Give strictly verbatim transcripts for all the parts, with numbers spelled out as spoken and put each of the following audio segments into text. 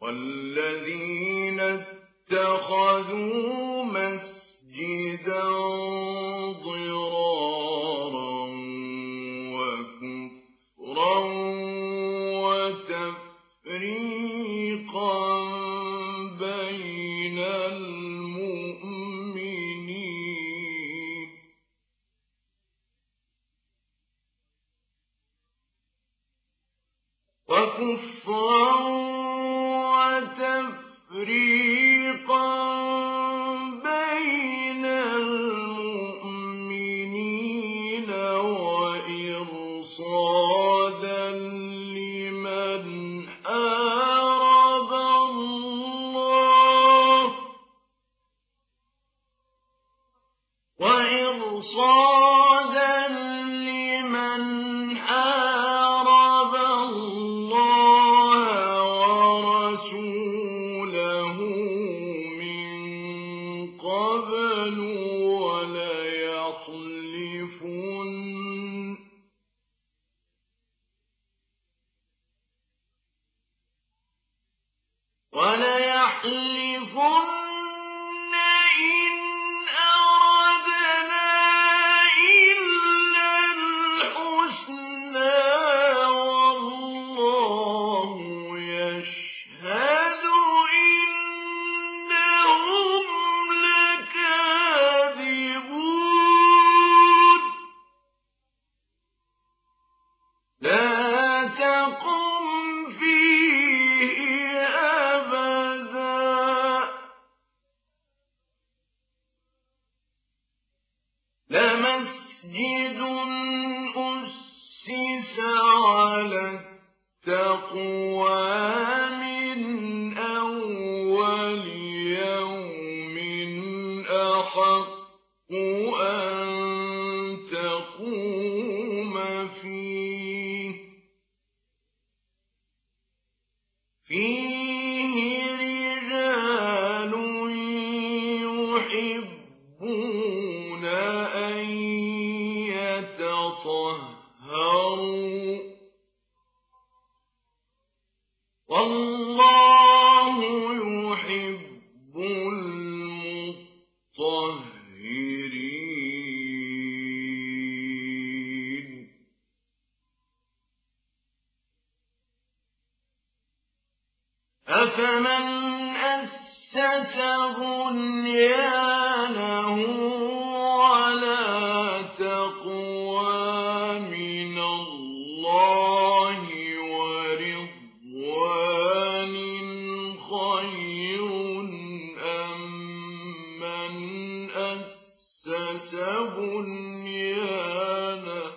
والذين اتخذوا مسجدا ضرارا وكفرا وتفريقا بين المؤمنين وكفرا وتفريقا بين المؤمنين وإرصادا لمن حارب الله وإرصادا لمن حارب الله ورسوله من قبل وليحلفن وليحلفن إن أردنا إلا الحسنى والله يشهد إنهم لكاذبون لا تقم فيه أبدا لمسجد أسس على التقوى من أول يوم أحق أن تقوم فيه فيه رجال يحبون أن يتطهروا والله يحب المطهرين أفمن أسس بنيانه على تقوى من الله ورضوان خير أم من أسس بنيانه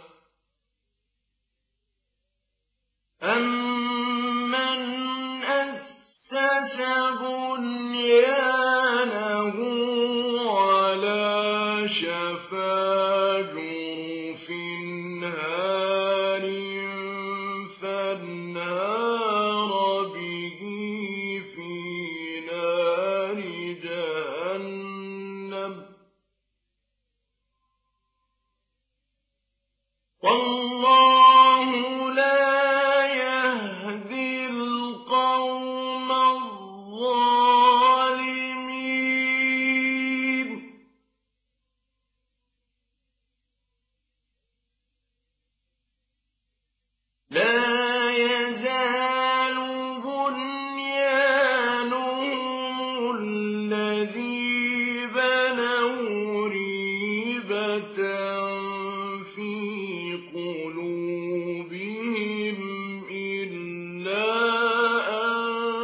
أمن أسس بنيانه على شفا جرف هار فانهار به في نار جهنم والله لا يهدي القوم الظالمين لا يزال بنيانهم الذي بنوا ريبة في قلوبهم إلا أن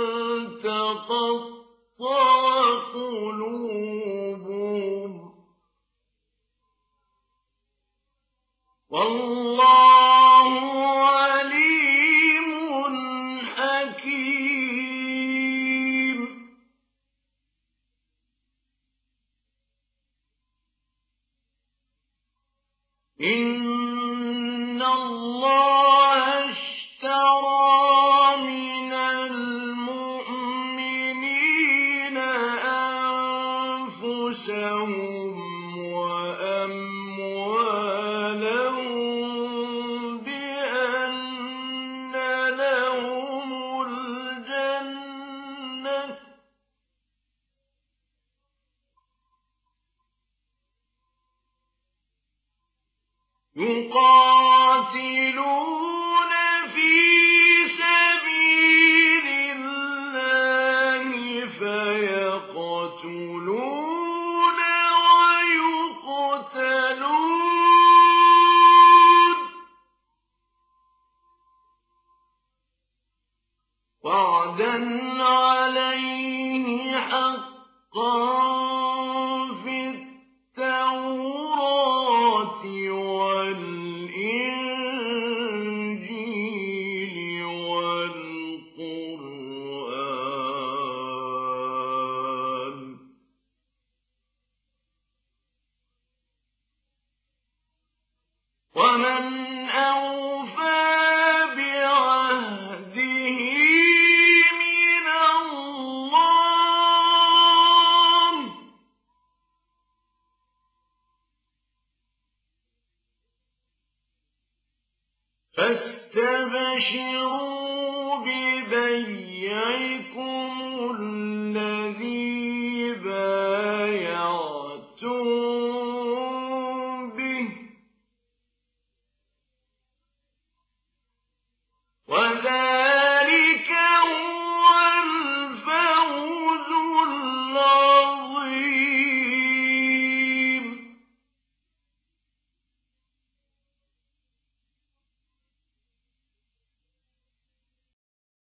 تقطع قلوبهم والله عليم حكيم إن الله اشترى من المؤمنين أنفسهم وأموالهم بأن لهم الجنة يقاتلون في سبيل الله فيقتلون ويقتلون وعدا عليه حقا في التوراة والإنجيل والقرآن ومن أوفى بعهده من الله فاستبشروا ببيعكم الذي